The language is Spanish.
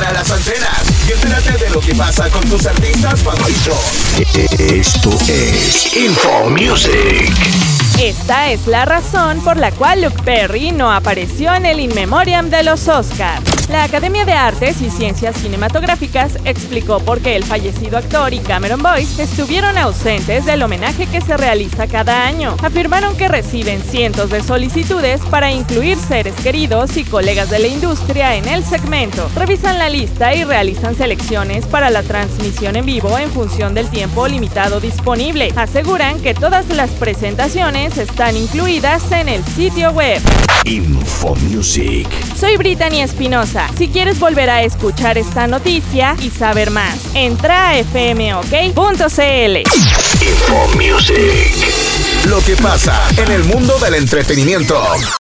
Prepara las antenas y entérate de lo que pasa con tus artistas favoritos. Esto es Info Music. Esta es la razón por la cual Luke Perry no apareció en el In Memoriam de los Oscars. La Academia de Artes y Ciencias Cinematográficas explicó por qué el fallecido actor y Cameron Boyce estuvieron ausentes del homenaje que se realiza cada año. Afirmaron que reciben cientos de solicitudes para incluir seres queridos y colegas de la industria en el segmento. Revisan la lista y realizan selecciones para la transmisión en vivo en función del tiempo limitado disponible. Aseguran que todas las presentaciones están incluidas en el sitio web. Info Music. Soy Brittany Espinosa. Si quieres volver a escuchar esta noticia y saber más, entra a fmok.cl. Info Music. Lo que pasa en el mundo del entretenimiento.